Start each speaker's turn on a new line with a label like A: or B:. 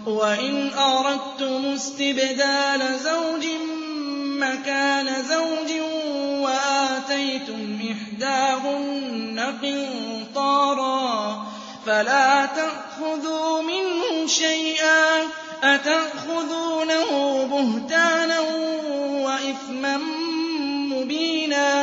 A: وَإِنْ أَرَدتُّمُ اسْتِبْدَالَ زَوْجٍ مَّكَانَ زَوْجٍ وَآتَيْتُمْ إِحْدَاهُنَّ قِنطَارًا فَلَا تَأْخُذُوا مِنْهُ شَيْئًا ۚ أَتَأْخُذُونَهُ بُهْتَانًا وَإِثْمًا مُّبِينًا